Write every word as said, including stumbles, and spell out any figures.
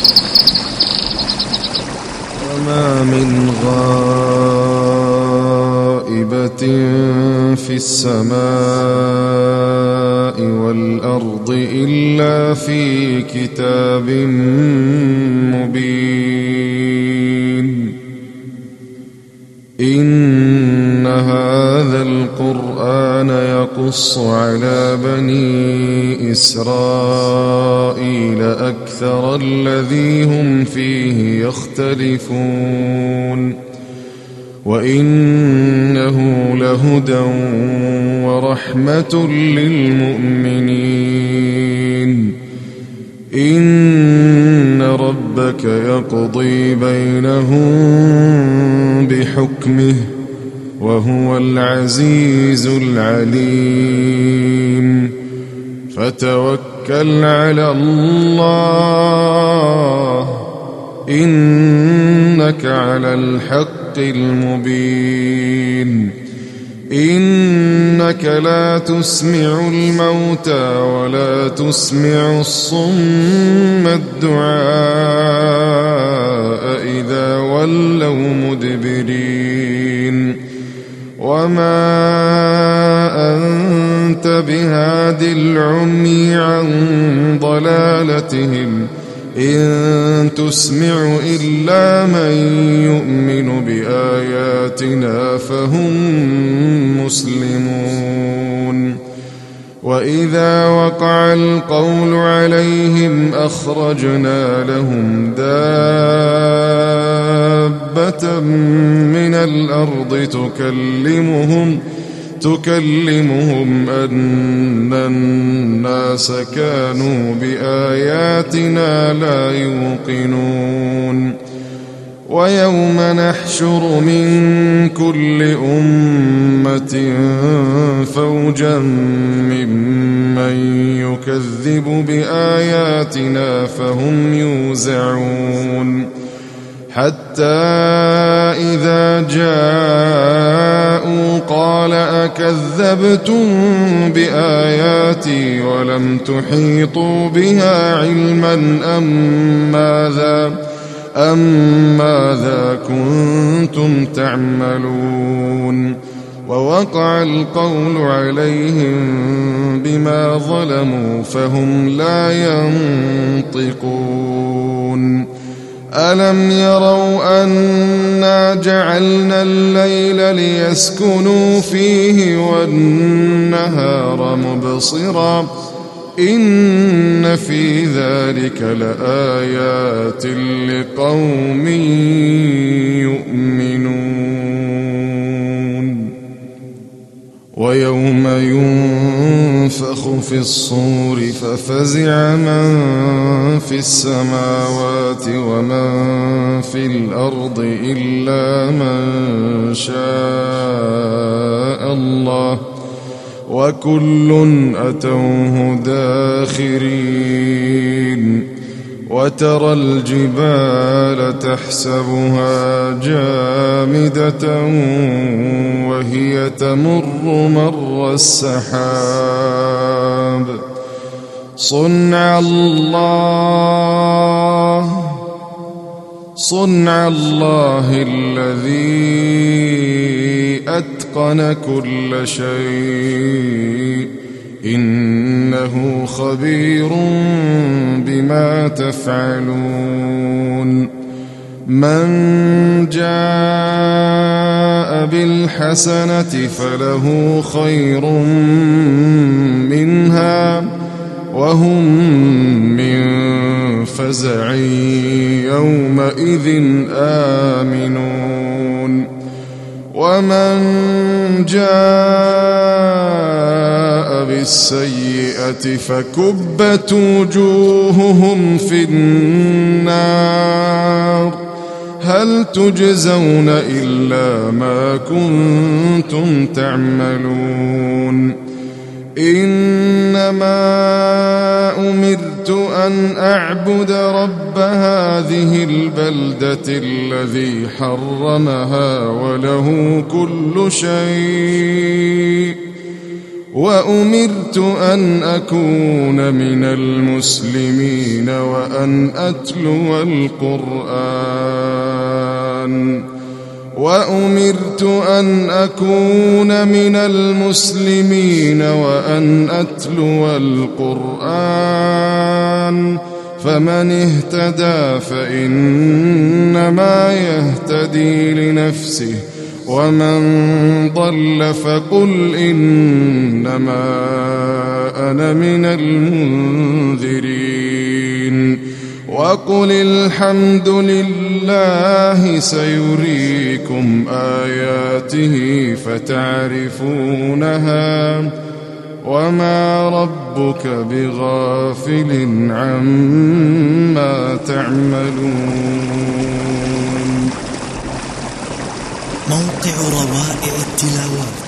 وما من غائبة في السماء والأرض إلا في كتاب مبين. إن هذا القرآن يقص على بني إسرائيل أكثر الذي هم فيه يختلفون، وإنه لهدى ورحمة للمؤمنين. إن ربك يقضي بينهم بحكمه وهو العزيز العليم. فتوكل على الله إنك على الحق المبين. إنك لا تسمع الموتى ولا تسمع الصم الدعاء إذا ولوا مدبرين. وما أنت بهاد العمي عن ضلالتهم إن تسمع إلا من يؤمن بآياتنا فهم مسلمون. وإذا وقع القول عليهم أخرجنا لهم دابة من الأرض تكلمهم تكلمهم أن الناس كانوا بآياتنا لا يوقنون. ويوم نحشر من كل أمة فوجا ممن يكذب بآياتنا فهم يوزعون. حتى إذا جاءوا قال أكذبتم بآياتي ولم تحيطوا بها علما أم ماذا أم ماذا كنتم تعملون. ووقع القول عليهم بما ظلموا فهم لا ينطقون. ألم يروا أنا جعلنا الليل ليسكنوا فيه والنهار مبصرا إن في ذلك لآيات لقوم يؤمنون. ويوم ينفخ في الصور ففزع من في السماوات ومن في الأرض إلا من شاء الله وكل أتوه داخرين. وترى الجبال تحسبها جامدة وهي تمر مر السحاب صنع الله صنع الله الذي أتقن كل شيء إنه خبير بما تفعلون. من جاء بالحسنة فله خير منها وهم من فزع يومئذ آمنون. ومن جاء بالسيئة فكبت وجوههم في النار هل تجزون إلا ما كنتم تعملون. إنما أمرت أن أعبد رب هذه البلدة الذي حرمها وله كل شيء وأمرت أن أكون من المسلمين وأن أتلو القرآن وأمرت أن أكون من المسلمين وأن أتلو القرآن فمن اهتدى فإنما يهتدي لنفسه ومن ضل فقل إنما أنا من المنذرين وقل الحمد لله سيريكم آياته فتعرفونها وما ربك بغافل عما تعملون. موقع روائع التلاوات